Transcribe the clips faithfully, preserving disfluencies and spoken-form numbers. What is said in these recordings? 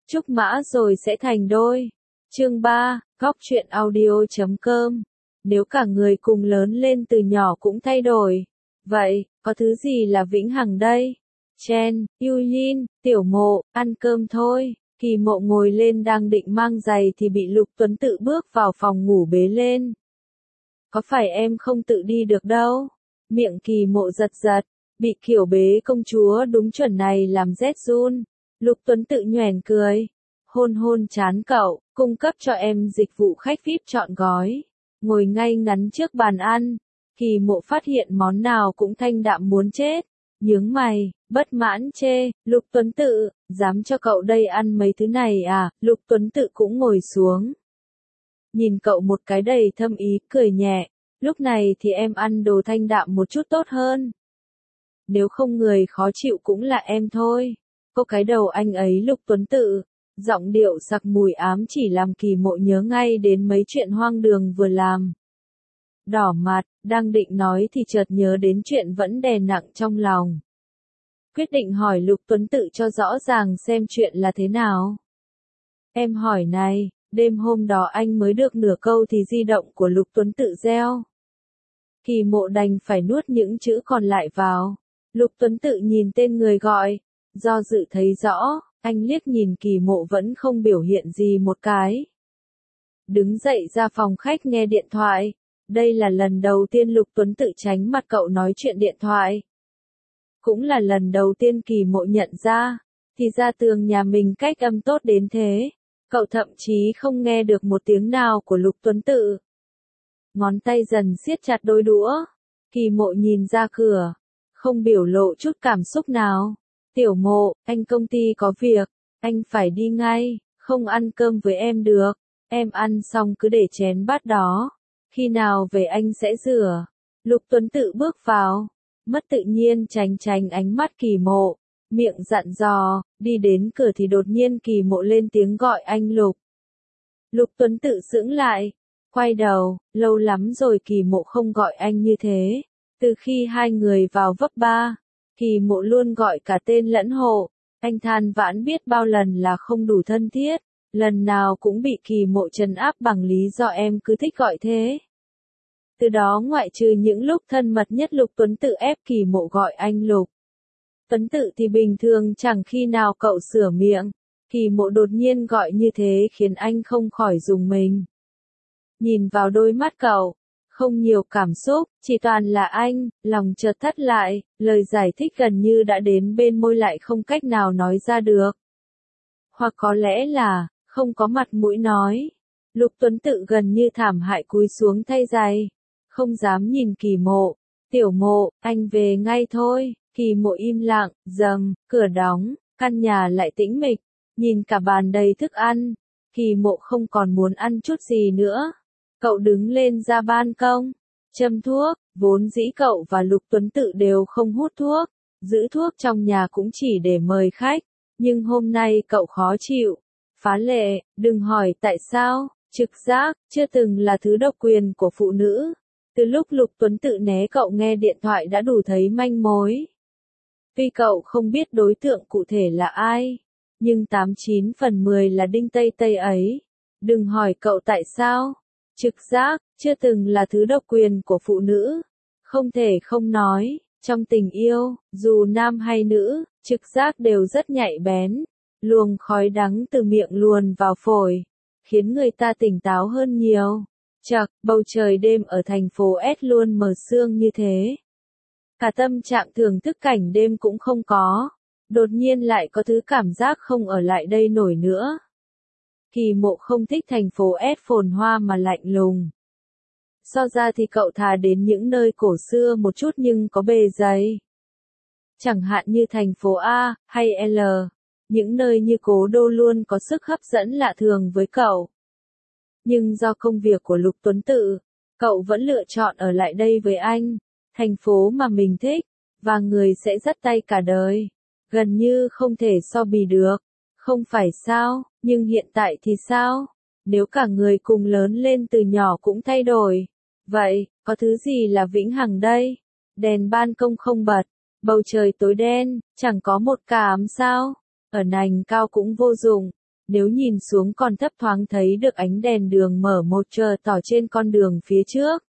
Trúc mã rồi sẽ thành đôi. Chương ba, góc truyện audio chấm com. Nếu cả người cùng lớn lên từ nhỏ cũng thay đổi, vậy, có thứ gì là vĩnh hằng đây? Chen, Yulin, Tiểu Mộ, ăn cơm thôi. Kỳ Mộ ngồi lên đang định mang giày thì bị Lục Tuấn Tự bước vào phòng ngủ bế lên. Có phải em không tự đi được đâu? Miệng Kỳ Mộ giật giật, bị kiểu bế công chúa đúng chuẩn này làm rét run. Lục Tuấn Tự nhoẻn cười, hôn hôn trán cậu, cung cấp cho em dịch vụ khách vi ai pi trọn gói. Ngồi ngay ngắn trước bàn ăn, Kỳ Mộ phát hiện món nào cũng thanh đạm muốn chết. Nhướng mày, bất mãn chê, Lục Tuấn Tự, dám cho cậu đây ăn mấy thứ này à? Lục Tuấn Tự cũng ngồi xuống. Nhìn cậu một cái đầy thâm ý, cười nhẹ, lúc này thì em ăn đồ thanh đạm một chút tốt hơn. Nếu không người khó chịu cũng là em thôi. Cô cái đầu anh ấy Lục Tuấn Tự, giọng điệu sặc mùi ám chỉ làm Kỳ Mộ nhớ ngay đến mấy chuyện hoang đường vừa làm. Đỏ mặt, đang định nói thì chợt nhớ đến chuyện vẫn đè nặng trong lòng. Quyết định hỏi Lục Tuấn Tự cho rõ ràng xem chuyện là thế nào. Em hỏi này, đêm hôm đó anh mới được nửa câu thì di động của Lục Tuấn Tự reo. Kỳ Mộ đành phải nuốt những chữ còn lại vào. Lục Tuấn Tự nhìn tên người gọi, do dự thấy rõ, anh liếc nhìn Kỳ Mộ vẫn không biểu hiện gì một cái. Đứng dậy ra phòng khách nghe điện thoại. Đây là lần đầu tiên Lục Tuấn Tự tránh mặt cậu nói chuyện điện thoại. Cũng là lần đầu tiên Kỳ Mộ nhận ra, thì ra tường nhà mình cách âm tốt đến thế. Cậu thậm chí không nghe được một tiếng nào của Lục Tuấn Tự. Ngón tay dần siết chặt đôi đũa. Kỳ Mộ nhìn ra cửa, không biểu lộ chút cảm xúc nào. Tiểu Mộ, anh công ty có việc, anh phải đi ngay, không ăn cơm với em được. Em ăn xong cứ để chén bát đó. Khi nào về anh sẽ rửa. Lục Tuấn Tự bước vào, mất tự nhiên tránh tránh ánh mắt Kỳ Mộ, miệng dặn dò, đi đến cửa thì đột nhiên Kỳ Mộ lên tiếng gọi anh Lục. Lục Tuấn Tự sững lại, quay đầu, lâu lắm rồi Kỳ Mộ không gọi anh như thế. Từ khi hai người vào vấp ba, Kỳ Mộ luôn gọi cả tên lẫn hộ. Anh than vãn biết bao lần là không đủ thân thiết, lần nào cũng bị Kỳ Mộ trấn áp bằng lý do em cứ thích gọi thế. Từ đó ngoại trừ những lúc thân mật nhất Lục Tuấn Tự ép Kỳ Mộ gọi anh Lục. Tuấn Tự thì bình thường chẳng khi nào cậu sửa miệng. Kỳ Mộ đột nhiên gọi như thế khiến anh không khỏi rùng mình. Nhìn vào đôi mắt cậu, không nhiều cảm xúc, chỉ toàn là anh, lòng chợt thắt lại, lời giải thích gần như đã đến bên môi lại không cách nào nói ra được. Hoặc có lẽ là, không có mặt mũi nói. Lục Tuấn Tự gần như thảm hại cúi xuống thay giày, không dám nhìn Kỳ Mộ. Tiểu Mộ, anh về ngay thôi. Kỳ Mộ im lặng, dầm, cửa đóng, căn nhà lại tĩnh mịch, nhìn cả bàn đầy thức ăn. Kỳ Mộ không còn muốn ăn chút gì nữa. Cậu đứng lên ra ban công, châm thuốc, vốn dĩ cậu và Lục Tuấn Tự đều không hút thuốc, giữ thuốc trong nhà cũng chỉ để mời khách, nhưng hôm nay cậu khó chịu. Phá lệ, đừng hỏi tại sao, trực giác, chưa từng là thứ độc quyền của phụ nữ. Từ lúc Lục Tuấn Tự né cậu nghe điện thoại đã đủ thấy manh mối. Tuy cậu không biết đối tượng cụ thể là ai, nhưng tám chín phần mười là Đinh Tây Tây ấy. Đừng hỏi cậu tại sao. Trực giác, chưa từng là thứ độc quyền của phụ nữ. Không thể không nói, trong tình yêu, dù nam hay nữ, trực giác đều rất nhạy bén. Luồng khói đắng từ miệng luồn vào phổi, khiến người ta tỉnh táo hơn nhiều. Chậc, bầu trời đêm ở thành phố S luôn mờ sương như thế. Cả tâm trạng thưởng thức cảnh đêm cũng không có. Đột nhiên lại có thứ cảm giác không ở lại đây nổi nữa. Kỳ Mộ không thích thành phố S phồn hoa mà lạnh lùng. So ra thì cậu thà đến những nơi cổ xưa một chút nhưng có bề dày. Chẳng hạn như thành phố A, hay L. Những nơi như Cố Đô luôn có sức hấp dẫn lạ thường với cậu. Nhưng do công việc của Lục Tuấn Tự, cậu vẫn lựa chọn ở lại đây với anh. Thành phố mà mình thích, và người sẽ dắt tay cả đời. Gần như không thể so bì được. Không phải sao, nhưng hiện tại thì sao? Nếu cả người cùng lớn lên từ nhỏ cũng thay đổi. Vậy, có thứ gì là vĩnh hằng đây? Đèn ban công không bật, bầu trời tối đen, chẳng có một cả ám sao. Ở nành cao cũng vô dụng. Nếu nhìn xuống còn thấp thoáng thấy được ánh đèn đường mở một chờ tỏ trên con đường phía trước.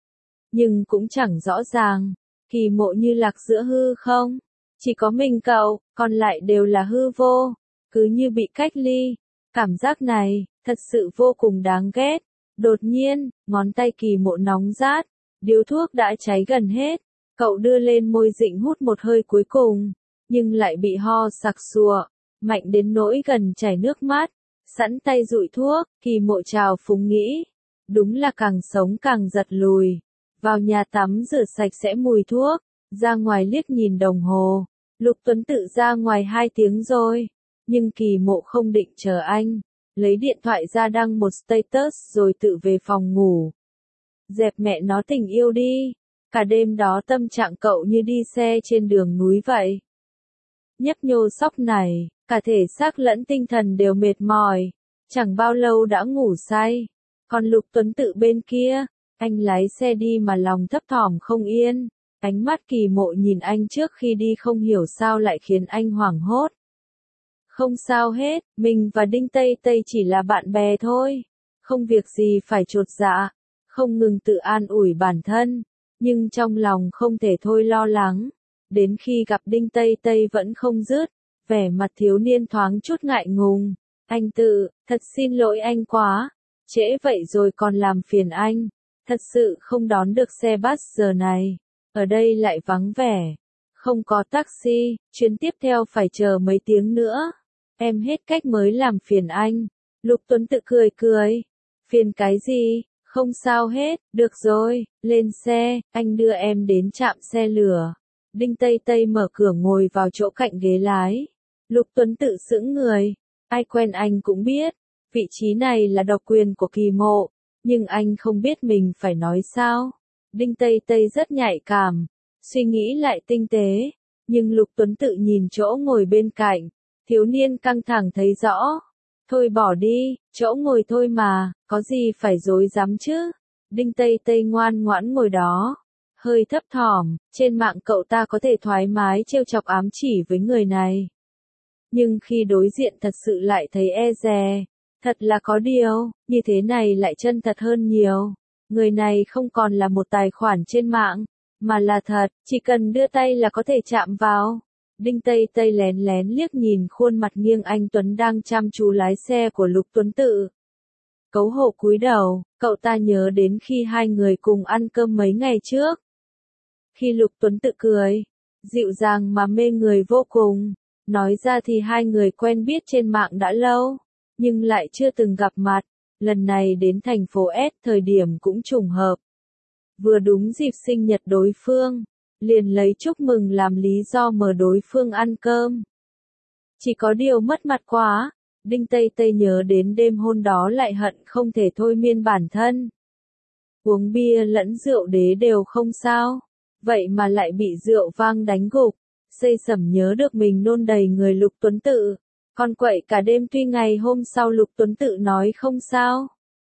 Nhưng cũng chẳng rõ ràng, Kỳ Mộ như lạc giữa hư không. Chỉ có mình cậu, còn lại đều là hư vô, cứ như bị cách ly. Cảm giác này, thật sự vô cùng đáng ghét. Đột nhiên, ngón tay Kỳ Mộ nóng rát, điếu thuốc đã cháy gần hết. Cậu đưa lên môi định hút một hơi cuối cùng, nhưng lại bị ho sặc sụa, mạnh đến nỗi gần chảy nước mắt. Sẵn tay dụi thuốc, Kỳ Mộ trào phúng nghĩ. Đúng là càng sống càng giật lùi. Vào nhà tắm rửa sạch sẽ mùi thuốc, ra ngoài liếc nhìn đồng hồ. Lục Tuấn Tự ra ngoài hai tiếng rồi, nhưng Kỳ Mộ không định chờ anh. Lấy điện thoại ra đăng một status rồi tự về phòng ngủ. Dẹp mẹ nó tình yêu đi. Cả đêm đó tâm trạng cậu như đi xe trên đường núi vậy. Nhấp nhô sóc này, cả thể xác lẫn tinh thần đều mệt mỏi. Chẳng bao lâu đã ngủ say. Còn Lục Tuấn Tự bên kia, anh lái xe đi mà lòng thấp thỏm không yên. Ánh mắt Kỳ Mộ nhìn anh trước khi đi không hiểu sao lại khiến anh hoảng hốt. Không sao hết, mình và Đinh Tây Tây chỉ là bạn bè thôi. Không việc gì phải chột dạ. Không ngừng tự an ủi bản thân. Nhưng trong lòng không thể thôi lo lắng. Đến khi gặp Đinh Tây Tây vẫn không dứt. Vẻ mặt thiếu niên thoáng chút ngại ngùng. Anh Tự, thật xin lỗi anh quá. Trễ vậy rồi còn làm phiền anh. Thật sự không đón được xe bus giờ này. Ở đây lại vắng vẻ. Không có taxi, chuyến tiếp theo phải chờ mấy tiếng nữa. Em hết cách mới làm phiền anh. Lục Tuấn Tự cười cười. Phiền cái gì? Không sao hết, được rồi, lên xe, anh đưa em đến trạm xe lửa. Đinh Tây Tây mở cửa ngồi vào chỗ cạnh ghế lái. Lục Tuấn Tự sững người. Ai quen anh cũng biết, vị trí này là độc quyền của Kỳ Mộ, nhưng anh không biết mình phải nói sao. Đinh Tây Tây rất nhạy cảm, suy nghĩ lại tinh tế, nhưng Lục Tuấn Tự nhìn chỗ ngồi bên cạnh, thiếu niên căng thẳng thấy rõ. Thôi bỏ đi, chỗ ngồi thôi mà, có gì phải dối dám chứ. Đinh Tây Tây ngoan ngoãn ngồi đó, hơi thấp thỏm, trên mạng cậu ta có thể thoải mái trêu chọc ám chỉ với người này. Nhưng khi đối diện thật sự lại thấy e dè, thật là có điều, như thế này lại chân thật hơn nhiều. Người này không còn là một tài khoản trên mạng, mà là thật, chỉ cần đưa tay là có thể chạm vào. Đinh Tây Tây lén lén liếc nhìn khuôn mặt nghiêng anh Tuấn đang chăm chú lái xe của Lục Tuấn Tự. Cấu hổ cúi đầu, cậu ta nhớ đến khi hai người cùng ăn cơm mấy ngày trước. Khi Lục Tuấn Tự cười, dịu dàng mà mê người vô cùng, nói ra thì hai người quen biết trên mạng đã lâu, nhưng lại chưa từng gặp mặt, lần này đến thành phố S thời điểm cũng trùng hợp. Vừa đúng dịp sinh nhật đối phương, liền lấy chúc mừng làm lý do mời đối phương ăn cơm. Chỉ có điều mất mặt quá, Đinh Tây Tây nhớ đến đêm hôm đó lại hận không thể thôi miên bản thân. Uống bia lẫn rượu đế đều không sao, vậy mà lại bị rượu vang đánh gục, xây sẩm nhớ được mình nôn đầy người Lục Tuấn Tự, còn quậy cả đêm tuy ngày hôm sau Lục Tuấn Tự nói không sao.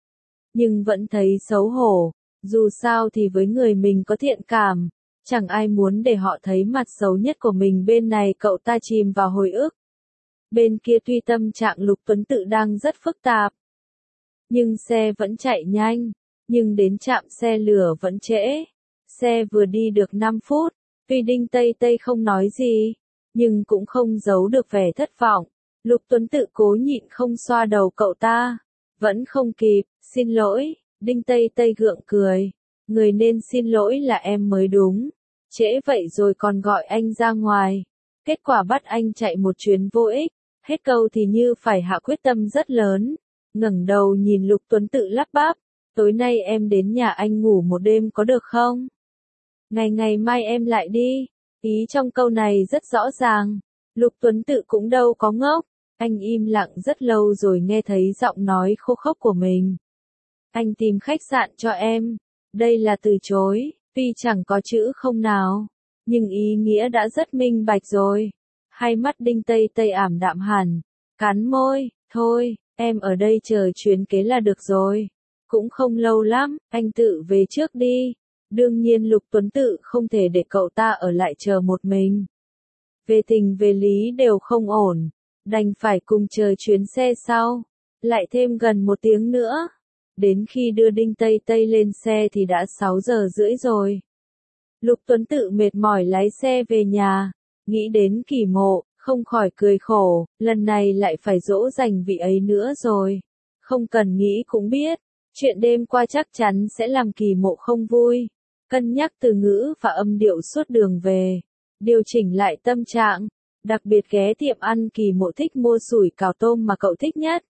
Nhưng vẫn thấy xấu hổ, dù sao thì với người mình có thiện cảm. Chẳng ai muốn để họ thấy mặt xấu nhất của mình. Bên này cậu ta chìm vào hồi ức. Bên kia tuy tâm trạng Lục Tuấn Tự đang rất phức tạp. Nhưng xe vẫn chạy nhanh. Nhưng đến trạm xe lửa vẫn trễ. Xe vừa đi được năm phút. Tuy Đinh Tây Tây không nói gì. Nhưng cũng không giấu được vẻ thất vọng. Lục Tuấn Tự cố nhịn không xoa đầu cậu ta. Vẫn không kịp, xin lỗi. Đinh Tây Tây gượng cười. Người nên xin lỗi là em mới đúng. Trễ vậy rồi còn gọi anh ra ngoài. Kết quả bắt anh chạy một chuyến vô ích. Hết câu thì như phải hạ quyết tâm rất lớn. Ngẩng đầu nhìn Lục Tuấn Tự lắp bắp. Tối nay em đến nhà anh ngủ một đêm có được không? Ngày ngày mai em lại đi. Ý trong câu này rất rõ ràng. Lục Tuấn Tự cũng đâu có ngốc. Anh im lặng rất lâu rồi nghe thấy giọng nói khô khốc của mình. Anh tìm khách sạn cho em. Đây là từ chối, tuy chẳng có chữ không nào, nhưng ý nghĩa đã rất minh bạch rồi. Hai mắt Đinh Tây Tây ảm đạm hẳn, cắn môi, thôi, em ở đây chờ chuyến kế là được rồi. Cũng không lâu lắm, anh tự về trước đi. Đương nhiên Lục Tuấn Tự không thể để cậu ta ở lại chờ một mình. Về tình về lý đều không ổn, đành phải cùng chờ chuyến xe sau, lại thêm gần một tiếng nữa. Đến khi đưa Đinh Tây Tây lên xe thì đã sáu giờ rưỡi rồi. Lục Tuấn Tự mệt mỏi lái xe về nhà, nghĩ đến Kỳ Mộ, không khỏi cười khổ, lần này lại phải dỗ dành vị ấy nữa rồi. Không cần nghĩ cũng biết, chuyện đêm qua chắc chắn sẽ làm Kỳ Mộ không vui. Cân nhắc từ ngữ và âm điệu suốt đường về, điều chỉnh lại tâm trạng, đặc biệt ghé tiệm ăn Kỳ Mộ thích mua sủi cảo tôm mà cậu thích nhất.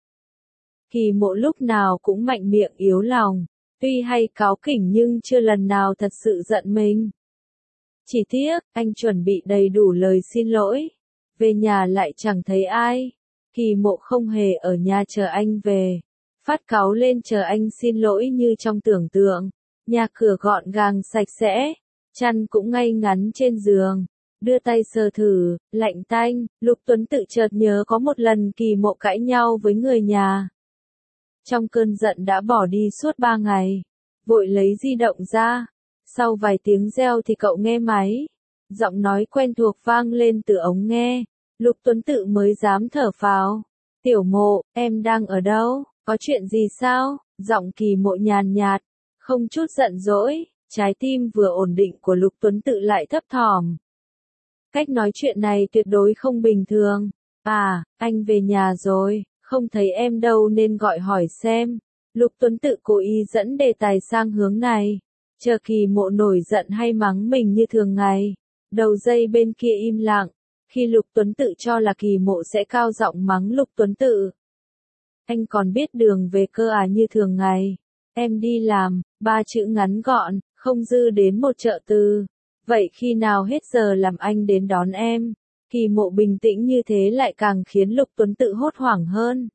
Kỳ Mộ lúc nào cũng mạnh miệng yếu lòng, tuy hay cáu kỉnh nhưng chưa lần nào thật sự giận mình. Chỉ tiếc, anh chuẩn bị đầy đủ lời xin lỗi, về nhà lại chẳng thấy ai. Kỳ Mộ không hề ở nhà chờ anh về, phát cáu lên chờ anh xin lỗi như trong tưởng tượng. Nhà cửa gọn gàng sạch sẽ, chăn cũng ngay ngắn trên giường, đưa tay sờ thử, lạnh tanh. Lục Tuấn Tự chợt nhớ có một lần Kỳ Mộ cãi nhau với người nhà. Trong cơn giận đã bỏ đi suốt ba ngày, vội lấy di động ra, sau vài tiếng reo thì cậu nghe máy, giọng nói quen thuộc vang lên từ ống nghe, Lục Tuấn Tự mới dám thở phào. Tiểu Mộ, em đang ở đâu, có chuyện gì sao? Giọng Kỳ Mộ nhàn nhạt, không chút giận dỗi, trái tim vừa ổn định của Lục Tuấn Tự lại thấp thỏm. Cách nói chuyện này tuyệt đối không bình thường. À, anh về nhà rồi, không thấy em đâu nên gọi hỏi xem. Lục Tuấn Tự cố ý dẫn đề tài sang hướng này, chờ Kỳ Mộ nổi giận hay mắng mình như thường ngày. Đầu dây bên kia im lặng, khi Lục Tuấn Tự cho là Kỳ Mộ sẽ cao giọng mắng Lục Tuấn Tự. Anh còn biết đường về cơ à? Như thường ngày. Em đi làm, ba chữ ngắn gọn, không dư đến một trợ từ. Vậy khi nào hết giờ làm anh đến đón em? Kỳ Mộ bình tĩnh như thế lại càng khiến Lục Tuấn Tự hốt hoảng hơn.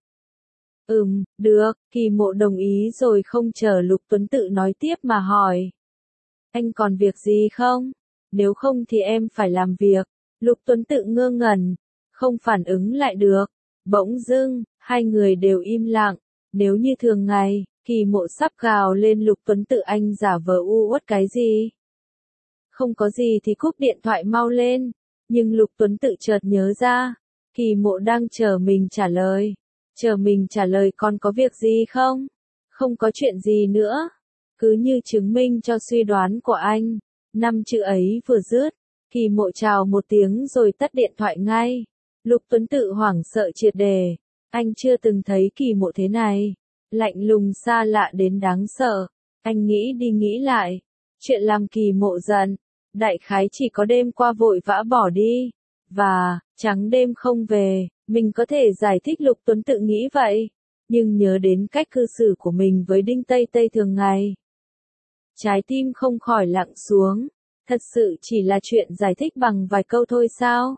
Ừm, được, Kỳ Mộ đồng ý rồi không chờ Lục Tuấn Tự nói tiếp mà hỏi. Anh còn việc gì không? Nếu không thì em phải làm việc. Lục Tuấn Tự ngơ ngẩn, không phản ứng lại được. Bỗng dưng, hai người đều im lặng. Nếu như thường ngày, Kỳ Mộ sắp gào lên Lục Tuấn Tự anh giả vờ u uất cái gì? Không có gì thì cúp điện thoại mau lên. Nhưng Lục Tuấn Tự chợt nhớ ra, Kỳ Mộ đang chờ mình trả lời. Chờ mình trả lời còn có việc gì không? Không có chuyện gì nữa. Cứ như chứng minh cho suy đoán của anh. Năm chữ ấy vừa dứt, Kỳ Mộ chào một tiếng rồi tắt điện thoại ngay. Lục Tuấn Tự hoảng sợ triệt đề. Anh chưa từng thấy Kỳ Mộ thế này. Lạnh lùng xa lạ đến đáng sợ. Anh nghĩ đi nghĩ lại. Chuyện làm Kỳ Mộ giận, đại khái chỉ có đêm qua vội vã bỏ đi. Và, trắng đêm không về, mình có thể giải thích Lục Tuấn Tự nghĩ vậy. Nhưng nhớ đến cách cư xử của mình với Đinh Tây Tây thường ngày. Trái tim không khỏi lặng xuống. Thật sự chỉ là chuyện giải thích bằng vài câu thôi sao?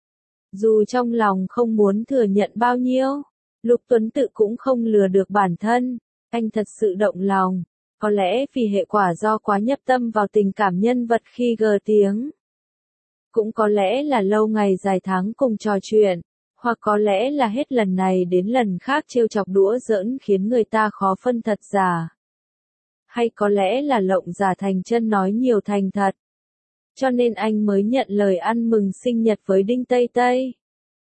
Dù trong lòng không muốn thừa nhận bao nhiêu, Lục Tuấn Tự cũng không lừa được bản thân. Anh thật sự động lòng. Có lẽ vì hệ quả do quá nhập tâm vào tình cảm nhân vật khi gờ tiếng. Cũng có lẽ là lâu ngày dài tháng cùng trò chuyện. Hoặc có lẽ là hết lần này đến lần khác trêu chọc đũa giỡn khiến người ta khó phân thật giả. Hay có lẽ là lộng giả thành chân nói nhiều thành thật. Cho nên anh mới nhận lời ăn mừng sinh nhật với Đinh Tây Tây.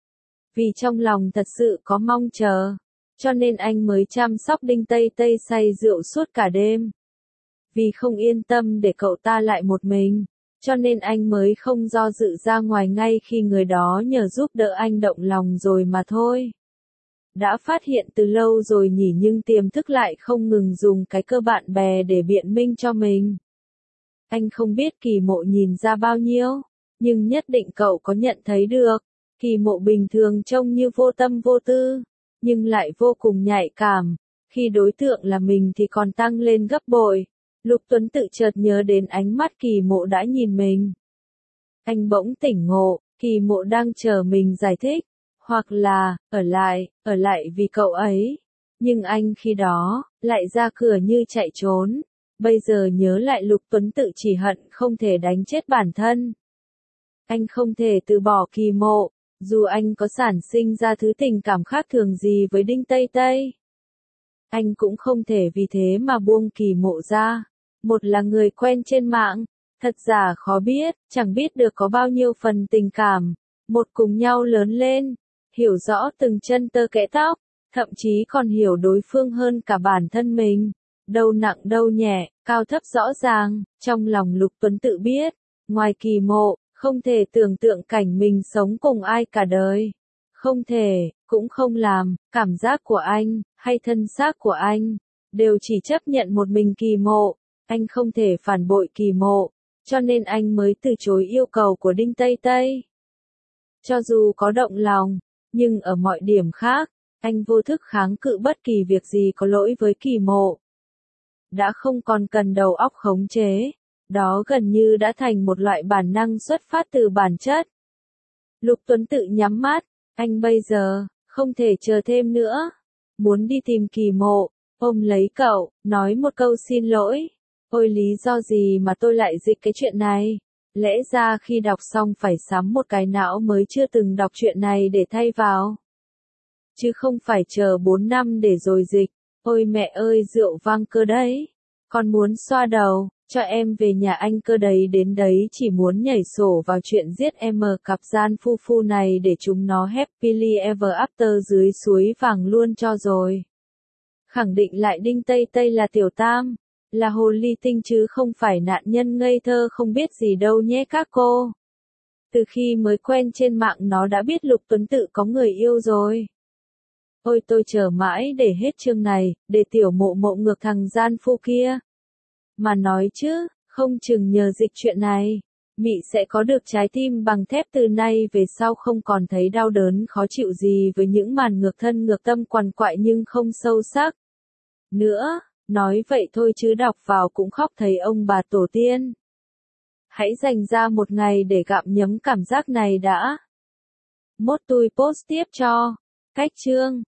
Vì trong lòng thật sự có mong chờ. Cho nên anh mới chăm sóc Đinh Tây Tây say rượu suốt cả đêm. Vì không yên tâm để cậu ta lại một mình. Cho nên anh mới không do dự ra ngoài ngay khi người đó nhờ giúp đỡ anh động lòng rồi mà thôi. Đã phát hiện từ lâu rồi nhỉ, nhưng tiềm thức lại không ngừng dùng cái cơ bạn bè để biện minh cho mình. Anh không biết Kỳ Mộ nhìn ra bao nhiêu, nhưng nhất định cậu có nhận thấy được. Kỳ Mộ bình thường trông như vô tâm vô tư, nhưng lại vô cùng nhạy cảm. Khi đối tượng là mình thì còn tăng lên gấp bội. Lục Tuấn Tự chợt nhớ đến ánh mắt Kỳ Mộ đã nhìn mình. Anh bỗng tỉnh ngộ, Kỳ Mộ đang chờ mình giải thích, hoặc là, ở lại, ở lại vì cậu ấy. Nhưng anh khi đó, lại ra cửa như chạy trốn. Bây giờ nhớ lại Lục Tuấn Tự chỉ hận không thể đánh chết bản thân. Anh không thể từ bỏ Kỳ Mộ, dù anh có sản sinh ra thứ tình cảm khác thường gì với Đinh Tây Tây. Anh cũng không thể vì thế mà buông Kỳ Mộ ra. Một là người quen trên mạng, thật giả khó biết, chẳng biết được có bao nhiêu phần tình cảm. Một cùng nhau lớn lên, hiểu rõ từng chân tơ kẽ tóc, thậm chí còn hiểu đối phương hơn cả bản thân mình. Đâu nặng đâu nhẹ, cao thấp rõ ràng, trong lòng Lục Tuấn tự biết, ngoài Kỳ Mộ, không thể tưởng tượng cảnh mình sống cùng ai cả đời. Không thể, cũng không làm, cảm giác của anh, hay thân xác của anh, đều chỉ chấp nhận một mình Kỳ Mộ. Anh không thể phản bội Kỳ Mộ, cho nên anh mới từ chối yêu cầu của Đinh Tây Tây. Cho dù có động lòng, nhưng ở mọi điểm khác, anh vô thức kháng cự bất kỳ việc gì có lỗi với Kỳ Mộ. Đã không còn cần đầu óc khống chế, đó gần như đã thành một loại bản năng xuất phát từ bản chất. Lục Tuấn tự nhắm mắt, anh bây giờ, không thể chờ thêm nữa. Muốn đi tìm Kỳ Mộ, ôm lấy cậu, nói một câu xin lỗi. Ôi lý do gì mà tôi lại dịch cái chuyện này? Lẽ ra khi đọc xong phải sắm một cái não mới chưa từng đọc chuyện này để thay vào. Chứ không phải chờ bốn năm để rồi dịch. Ôi mẹ ơi rượu vang Cơ đấy. Con muốn xoa đầu, cho em về nhà anh Cơ đấy đến đấy chỉ muốn nhảy sổ vào chuyện giết em ở cặp gian phu phu này để chúng nó happily ever after dưới suối vàng luôn cho rồi. Khẳng định lại Đinh Tây Tây là tiểu tam, là hồ ly tinh chứ không phải nạn nhân ngây thơ không biết gì đâu nhé các cô. Từ khi mới quen trên mạng nó đã biết Lục Tuấn Tự có người yêu rồi. Ôi tôi chờ mãi để hết chương này, để tiểu mộ mộ ngược thằng gian phu kia. Mà nói chứ, không chừng nhờ dịch chuyện này, Mị sẽ có được trái tim bằng thép từ nay về sau không còn thấy đau đớn khó chịu gì với những màn ngược thân ngược tâm quằn quại nhưng không sâu sắc. Nữa, nói vậy thôi chứ đọc vào cũng khóc thấy ông bà tổ tiên. Hãy dành ra một ngày để gặm nhấm cảm giác này đã. Mốt tôi post tiếp cho. Cách chương